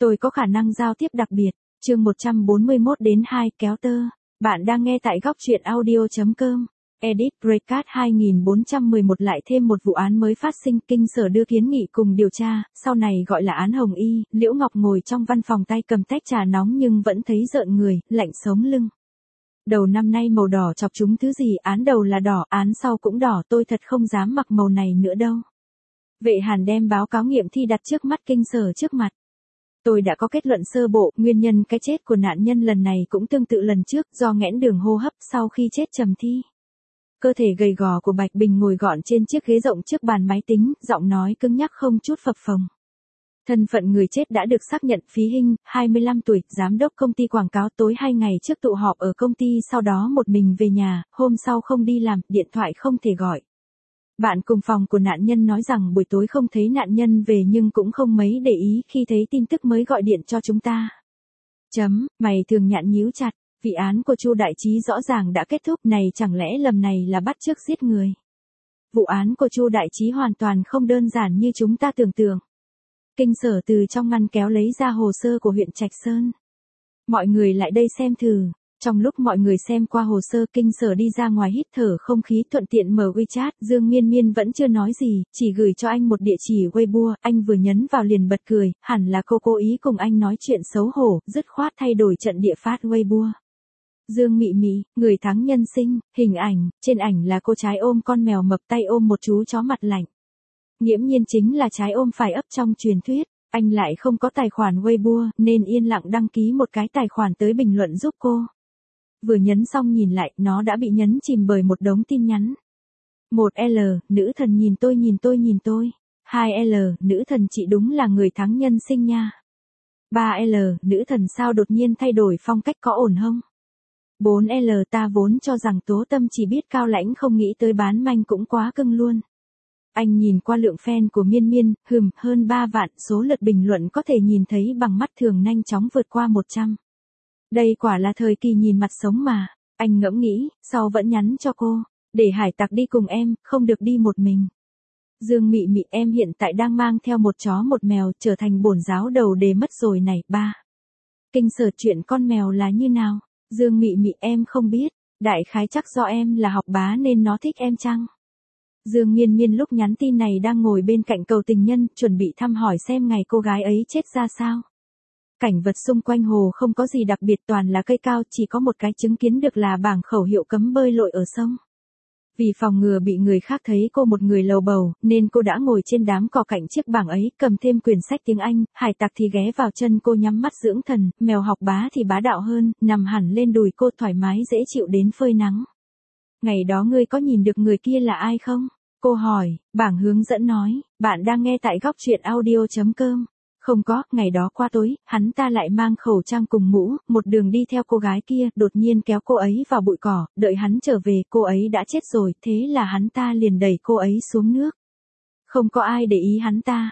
Tôi có khả năng giao tiếp đặc biệt. Chương 141 đến 2 kéo tơ. Bạn đang nghe tại góc truyện audio.com. Edit Breakout 2411 lại thêm một vụ án mới phát sinh. Kinh Sở đưa kiến nghị cùng điều tra, sau này gọi là án Hồng Y. Liễu Ngọc ngồi trong văn phòng tay cầm tách trà nóng nhưng vẫn thấy rợn người, lạnh sống lưng. Đầu năm nay màu đỏ chọc chúng thứ gì, án đầu là đỏ, án sau cũng đỏ, tôi thật không dám mặc màu này nữa đâu. Vệ Hàn đem báo cáo nghiệm thi đặt trước mắt Kinh Sở trước mặt. Tôi đã có kết luận sơ bộ, nguyên nhân cái chết của nạn nhân lần này cũng tương tự lần trước, do nghẽn đường hô hấp sau khi chết trầm thi. Cơ thể gầy gò của Bạch Bình ngồi gọn trên chiếc ghế rộng trước bàn máy tính, giọng nói cứng nhắc không chút phập phồng. Thân phận người chết đã được xác nhận. Phí Hinh, 25 tuổi, giám đốc công ty quảng cáo. Tối 2 ngày trước tụ họp ở công ty, sau đó một mình về nhà, hôm sau không đi làm, điện thoại không thể gọi. Bạn cùng phòng của nạn nhân nói rằng buổi tối không thấy nạn nhân về nhưng cũng không mấy để ý khi thấy tin tức mới gọi điện cho chúng ta. Mày thường nhãn nhíu chặt, vì án của Chu Đại Trí rõ ràng đã kết thúc, này chẳng lẽ lầm này là bắt chước giết người. Vụ án của Chu Đại Trí hoàn toàn không đơn giản như chúng ta tưởng tượng. Kinh Sở từ trong ngăn kéo lấy ra hồ sơ của huyện Trạch Sơn. Mọi người lại đây xem thử. Trong lúc mọi người xem qua hồ sơ, Kinh Sở đi ra ngoài hít thở không khí, thuận tiện mở WeChat. Dương Miên Miên vẫn chưa nói gì, chỉ gửi cho anh một địa chỉ Weibo. Anh vừa nhấn vào liền bật cười, hẳn là cô cố ý cùng anh nói chuyện xấu hổ, dứt khoát thay đổi trận địa phát Weibo. Dương Mị Mị, người thắng nhân sinh, hình ảnh, trên ảnh là cô trái ôm con mèo mập, tay ôm một chú chó mặt lạnh. Nghiễm nhiên chính là trái ôm phải ấp trong truyền thuyết. Anh lại không có tài khoản Weibo, nên yên lặng đăng ký một cái tài khoản tới bình luận giúp cô. Vừa nhấn xong nhìn lại, nó đã bị nhấn chìm bởi một đống tin nhắn. 1L, nữ thần nhìn tôi nhìn tôi nhìn tôi. 2L, nữ thần chị đúng là người thắng nhân sinh nha. 3L, nữ thần sao đột nhiên thay đổi phong cách, có ổn không? 4L, ta vốn cho rằng Tố Tâm chỉ biết cao lãnh không nghĩ tới bán manh cũng quá cưng luôn. Anh nhìn qua lượng fan của Miên Miên, hơn 3 vạn, số lượt bình luận có thể nhìn thấy bằng mắt thường nhanh chóng vượt qua 100. Đây quả là thời kỳ nhìn mặt sống mà. Anh ngẫm nghĩ, sau vẫn nhắn cho cô. Để hải tặc đi cùng em, không được đi một mình. Dương Mị Mị, em hiện tại đang mang theo một chó một mèo, trở thành bổn giáo đầu đề mất rồi này. 3. Kinh Sở, chuyện con mèo là như nào? Dương Mị Mị, em không biết. Đại khái chắc do em là học bá nên nó thích em chăng? Dương Miên Miên lúc nhắn tin này đang ngồi bên cạnh cầu tình nhân, chuẩn bị thăm hỏi xem ngày cô gái ấy chết ra sao. Cảnh vật xung quanh hồ không có gì đặc biệt, toàn là cây cao, chỉ có một cái chứng kiến được là bảng khẩu hiệu cấm bơi lội ở sông. Vì phòng ngừa bị người khác thấy cô một người lầu bầu, nên cô đã ngồi trên đám cỏ cạnh chiếc bảng ấy, cầm thêm quyển sách tiếng Anh. Hải tặc thì ghé vào chân cô nhắm mắt dưỡng thần, mèo học bá thì bá đạo hơn, nằm hẳn lên đùi cô thoải mái dễ chịu đến phơi nắng. Ngày đó ngươi có nhìn được người kia là ai không? Cô hỏi. Bảng hướng dẫn nói, bạn đang nghe tại góc truyện audio.com. Không có, ngày đó qua tối, hắn ta lại mang khẩu trang cùng mũ, một đường đi theo cô gái kia, đột nhiên kéo cô ấy vào bụi cỏ, đợi hắn trở về, cô ấy đã chết rồi, thế là hắn ta liền đẩy cô ấy xuống nước. Không có ai để ý hắn ta.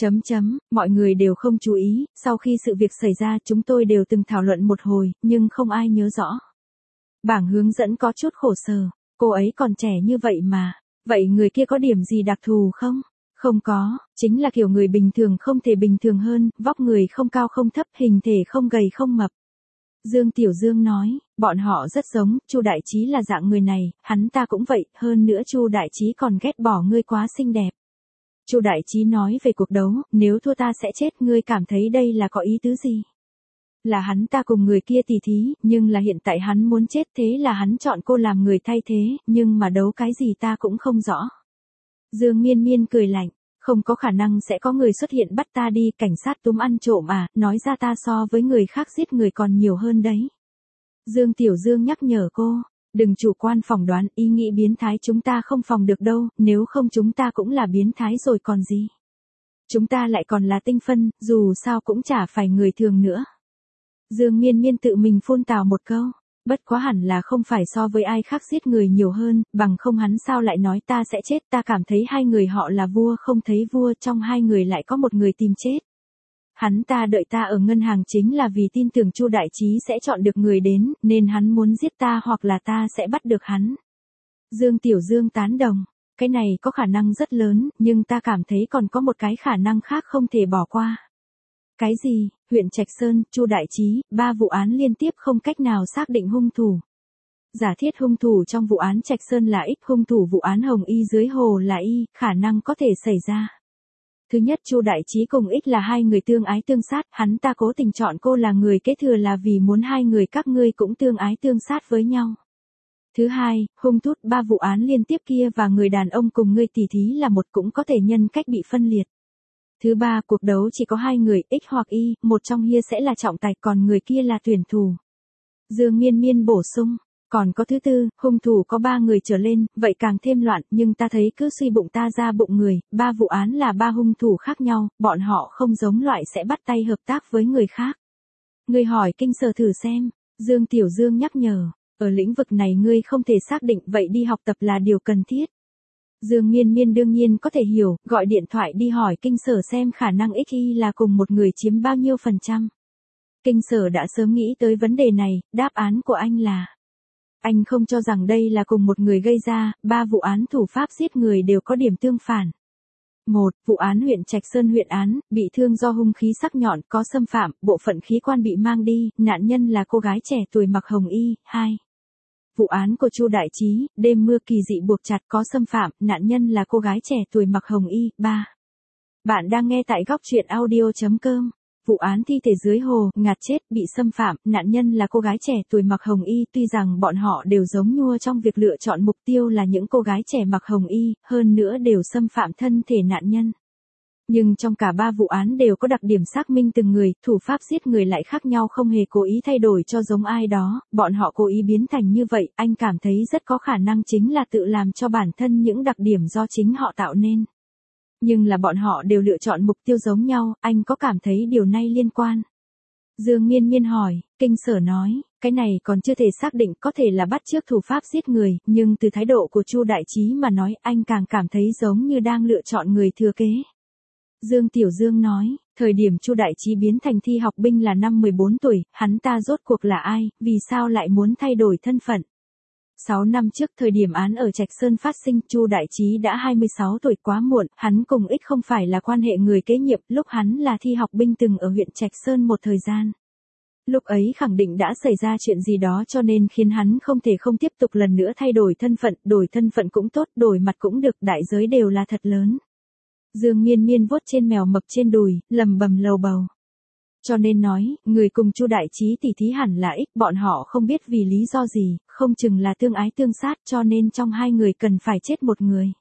Mọi người đều không chú ý, sau khi sự việc xảy ra chúng tôi đều từng thảo luận một hồi, nhưng không ai nhớ rõ. Bảng hướng dẫn có chút khổ sở, cô ấy còn trẻ như vậy mà, vậy người kia có điểm gì đặc thù không? Không có, chính là kiểu người bình thường không thể bình thường hơn, vóc người không cao không thấp, hình thể không gầy không mập. Dương Tiểu Dương nói, bọn họ rất giống, Chu Đại Trí là dạng người này, hắn ta cũng vậy, hơn nữa Chu Đại Trí còn ghét bỏ ngươi quá xinh đẹp. Chu Đại Trí nói về cuộc đấu, nếu thua ta sẽ chết, ngươi cảm thấy đây là có ý tứ gì? Là hắn ta cùng người kia tỉ thí, nhưng là hiện tại hắn muốn chết, thế là hắn chọn cô làm người thay thế, nhưng mà đấu cái gì ta cũng không rõ. Dương Miên Miên cười lạnh, không có khả năng sẽ có người xuất hiện bắt ta đi, cảnh sát túm ăn trộm à, nói ra ta so với người khác giết người còn nhiều hơn đấy. Dương Tiểu Dương nhắc nhở cô, đừng chủ quan phỏng đoán, ý nghĩ biến thái chúng ta không phòng được đâu, nếu không chúng ta cũng là biến thái rồi còn gì. Chúng ta lại còn là tinh phân, dù sao cũng chả phải người thường nữa. Dương Miên Miên tự mình phun tào một câu. Bất quá hẳn là không phải so với ai khác giết người nhiều hơn, bằng không hắn sao lại nói ta sẽ chết, ta cảm thấy hai người họ là vua không thấy vua, trong hai người lại có một người tìm chết. Hắn ta đợi ta ở ngân hàng chính là vì tin tưởng Chu Đại Trí sẽ chọn được người đến, nên hắn muốn giết ta hoặc là ta sẽ bắt được hắn. Dương Tiểu Dương tán đồng, cái này có khả năng rất lớn, nhưng ta cảm thấy còn có một cái khả năng khác không thể bỏ qua. Cái gì? huyện Trạch Sơn, Chu Đại Trí, 3 vụ án liên tiếp không cách nào xác định hung thủ. Giả thiết hung thủ trong vụ án Trạch Sơn là X, hung thủ vụ án Hồng Y dưới hồ là Y, khả năng có thể xảy ra. Thứ nhất, Chu Đại Trí cùng X là hai người tương ái tương sát, hắn ta cố tình chọn cô là người kế thừa là vì muốn hai người các ngươi cũng tương ái tương sát với nhau. Thứ hai, hung thủ 3 vụ án liên tiếp kia và người đàn ông cùng ngươi tỉ thí là một cũng có thể nhân cách bị phân liệt. Thứ ba, cuộc đấu chỉ có hai người, X hoặc Y, một trong hia sẽ là trọng tài còn người kia là tuyển thủ. Dương Miên Miên bổ sung, còn có thứ tư, hung thủ có 3 người trở lên, vậy càng thêm loạn, nhưng ta thấy cứ suy bụng ta ra bụng người, 3 vụ án là 3 hung thủ khác nhau, bọn họ không giống loại sẽ bắt tay hợp tác với người khác. Ngươi hỏi kinh sở thử xem, Dương Tiểu Dương nhắc nhở, ở lĩnh vực này ngươi không thể xác định vậy đi học tập là điều cần thiết. Dương Miên Miên đương nhiên có thể hiểu, gọi điện thoại đi hỏi kinh sở xem khả năng XY là cùng một người chiếm bao nhiêu %. Kinh sở đã sớm nghĩ tới vấn đề này, đáp án của anh là anh không cho rằng đây là cùng một người gây ra, 3 vụ án thủ pháp giết người đều có điểm tương phản. 1. Vụ án huyện Trạch Sơn huyện án, bị thương do hung khí sắc nhọn có xâm phạm, bộ phận khí quan bị mang đi, nạn nhân là cô gái trẻ tuổi mặc hồng y. 2. Vụ án của Chu Đại Trí, đêm mưa kỳ dị buộc chặt có xâm phạm, nạn nhân là cô gái trẻ tuổi mặc hồng y. 3. Bạn đang nghe tại góc truyện audio.com. Vụ án thi thể dưới hồ, ngạt chết, bị xâm phạm, nạn nhân là cô gái trẻ tuổi mặc hồng y, tuy rằng bọn họ đều giống nhua trong việc lựa chọn mục tiêu là những cô gái trẻ mặc hồng y, hơn nữa đều xâm phạm thân thể nạn nhân. Nhưng trong cả 3 vụ án đều có đặc điểm xác minh từng người, thủ pháp giết người lại khác nhau không hề cố ý thay đổi cho giống ai đó, bọn họ cố ý biến thành như vậy, anh cảm thấy rất có khả năng chính là tự làm cho bản thân những đặc điểm do chính họ tạo nên. Nhưng là bọn họ đều lựa chọn mục tiêu giống nhau, anh có cảm thấy điều này liên quan? Dương Miên Miên hỏi, kinh sở nói, cái này còn chưa thể xác định, có thể là bắt chước thủ pháp giết người, nhưng từ thái độ của Chu Đại Trí mà nói, anh càng cảm thấy giống như đang lựa chọn người thừa kế. Dương Tiểu Dương nói, thời điểm Chu Đại Trí biến thành thi học binh là năm 14 tuổi, hắn ta rốt cuộc là ai, vì sao lại muốn thay đổi thân phận? 6 năm trước thời điểm án ở Trạch Sơn phát sinh, Chu Đại Trí đã 26 tuổi quá muộn, hắn cùng X không phải là quan hệ người kế nhiệm, lúc hắn là thi học binh từng ở huyện Trạch Sơn một thời gian. Lúc ấy khẳng định đã xảy ra chuyện gì đó cho nên khiến hắn không thể không tiếp tục lần nữa thay đổi thân phận cũng tốt, đổi mặt cũng được, đại giới đều là thật lớn. Dương Miên Miên vuốt trên mèo mập trên đùi, lầm bầm lầu bầu. Cho nên nói, người cùng Chu Đại Trí tỉ thí hẳn là X, bọn họ không biết vì lý do gì, không chừng là tương ái tương sát cho nên trong hai người cần phải chết một người.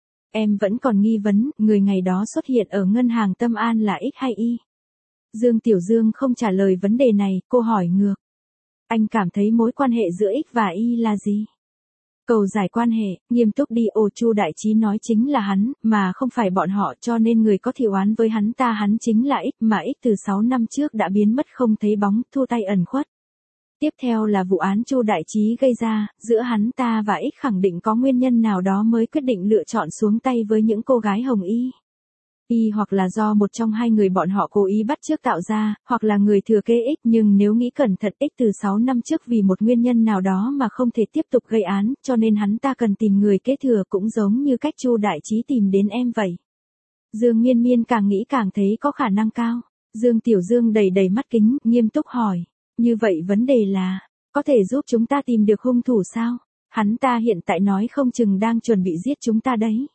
Em vẫn còn nghi vấn, người ngày đó xuất hiện ở ngân hàng Tâm An là X hay Y? Dương Tiểu Dương không trả lời vấn đề này, cô hỏi ngược. Anh cảm thấy mối quan hệ giữa X và Y là gì? Cầu giải quan hệ, nghiêm túc đi, Chu Đại Trí nói chính là hắn, mà không phải bọn họ, cho nên người có thị oán với hắn ta hắn chính là X, mà X từ 6 năm trước đã biến mất không thấy bóng, thu tay ẩn khuất. Tiếp theo là vụ án Chu Đại Trí gây ra, giữa hắn ta và X khẳng định có nguyên nhân nào đó mới quyết định lựa chọn xuống tay với những cô gái hồng y. Y hoặc là do một trong hai người bọn họ cố ý bắt chước tạo ra, hoặc là người thừa kế X, nhưng nếu nghĩ cẩn thận, X từ 6 năm trước vì một nguyên nhân nào đó mà không thể tiếp tục gây án, cho nên hắn ta cần tìm người kế thừa cũng giống như cách Chu Đại Trí tìm đến em vậy. Dương Miên Miên càng nghĩ càng thấy có khả năng cao. Dương Tiểu Dương đầy đầy mắt kính, nghiêm túc hỏi, như vậy vấn đề là, có thể giúp chúng ta tìm được hung thủ sao? Hắn ta hiện tại nói không chừng đang chuẩn bị giết chúng ta đấy.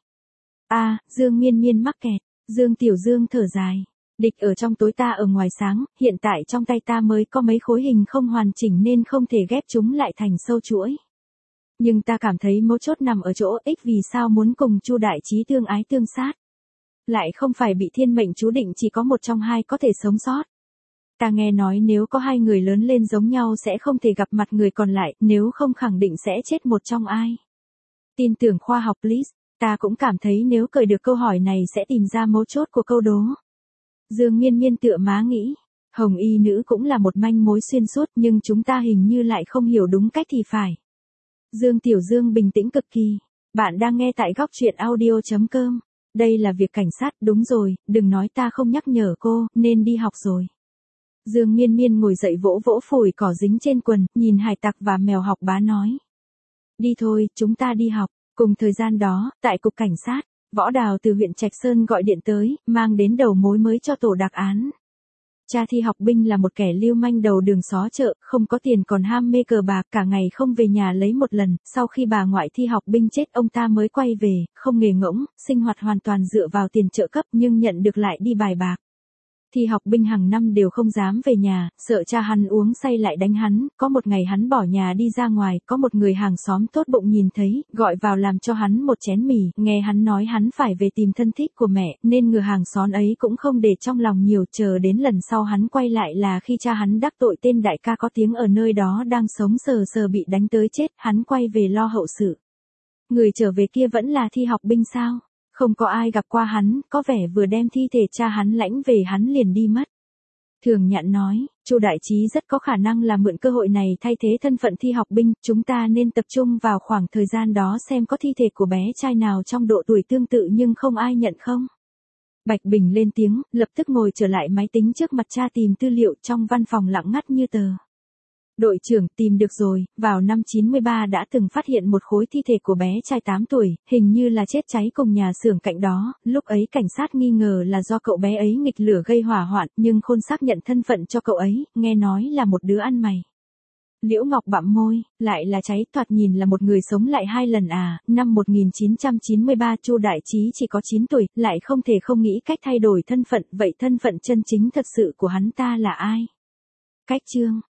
Dương Miên Miên mắc kẹt. Dương Tiểu Dương thở dài. Địch ở trong tối ta ở ngoài sáng, hiện tại trong tay ta mới có mấy khối hình không hoàn chỉnh nên không thể ghép chúng lại thành sâu chuỗi. Nhưng ta cảm thấy mấu chốt nằm ở chỗ X vì sao muốn cùng Chu Đại Trí tương ái tương sát. Lại không phải bị thiên mệnh chú định chỉ có một trong hai có thể sống sót. Ta nghe nói nếu có hai người lớn lên giống nhau sẽ không thể gặp mặt người còn lại, nếu không khẳng định sẽ chết một trong ai. Tin tưởng khoa học please. Ta cũng cảm thấy nếu cởi được câu hỏi này sẽ tìm ra mấu chốt của câu đố. Dương Miên Miên tựa má nghĩ, hồng y nữ cũng là một manh mối xuyên suốt nhưng chúng ta hình như lại không hiểu đúng cách thì phải. Dương Tiểu Dương bình tĩnh cực kỳ. Bạn đang nghe tại góc truyện audio.com. Đây là việc cảnh sát, đúng rồi, đừng nói ta không nhắc nhở cô, nên đi học rồi. Dương Miên Miên ngồi dậy vỗ vỗ phủi cỏ dính trên quần, nhìn hải tặc và mèo học bá nói. Đi thôi, chúng ta đi học. Cùng thời gian đó, tại cục cảnh sát, Võ Đào từ huyện Trạch Sơn gọi điện tới, mang đến đầu mối mới cho tổ đặc án. Cha Thi Học Binh là một kẻ lưu manh đầu đường xó chợ, không có tiền còn ham mê cờ bạc, cả ngày không về nhà lấy một lần, sau khi bà ngoại Thi Học Binh chết ông ta mới quay về, không nghề ngỗng, sinh hoạt hoàn toàn dựa vào tiền trợ cấp nhưng nhận được lại đi bài bạc. Thi Học Binh hàng năm đều không dám về nhà, sợ cha hắn uống say lại đánh hắn, có một ngày hắn bỏ nhà đi ra ngoài, có một người hàng xóm tốt bụng nhìn thấy, gọi vào làm cho hắn một chén mì, nghe hắn nói hắn phải về tìm thân thích của mẹ, nên người hàng xóm ấy cũng không để trong lòng nhiều, chờ đến lần sau hắn quay lại là khi cha hắn đắc tội tên đại ca có tiếng ở nơi đó đang sống sờ sờ bị đánh tới chết, hắn quay về lo hậu sự. Người trở về kia vẫn là Thi Học Binh sao? Không có ai gặp qua hắn, có vẻ vừa đem thi thể cha hắn lãnh về hắn liền đi mất. Thường Nhạn nói, Chu Đại Trí rất có khả năng là mượn cơ hội này thay thế thân phận Thi Học Binh, chúng ta nên tập trung vào khoảng thời gian đó xem có thi thể của bé trai nào trong độ tuổi tương tự nhưng không ai nhận không. Bạch Bình lên tiếng, lập tức ngồi trở lại máy tính trước mặt cha tìm tư liệu trong văn phòng lặng ngắt như tờ. Đội trưởng tìm được rồi, vào năm 93 đã từng phát hiện một khối thi thể của bé trai 8 tuổi, hình như là chết cháy cùng nhà xưởng cạnh đó, lúc ấy cảnh sát nghi ngờ là do cậu bé ấy nghịch lửa gây hỏa hoạn, nhưng Khôn xác nhận thân phận cho cậu ấy, nghe nói là một đứa ăn mày. Liễu Ngọc bặm môi, lại là cháy, thoạt nhìn là một người sống lại 2 lần à, năm 1993 Chu Đại Trí chỉ có 9 tuổi, lại không thể không nghĩ cách thay đổi thân phận, vậy thân phận chân chính thật sự của hắn ta là ai? Cách chương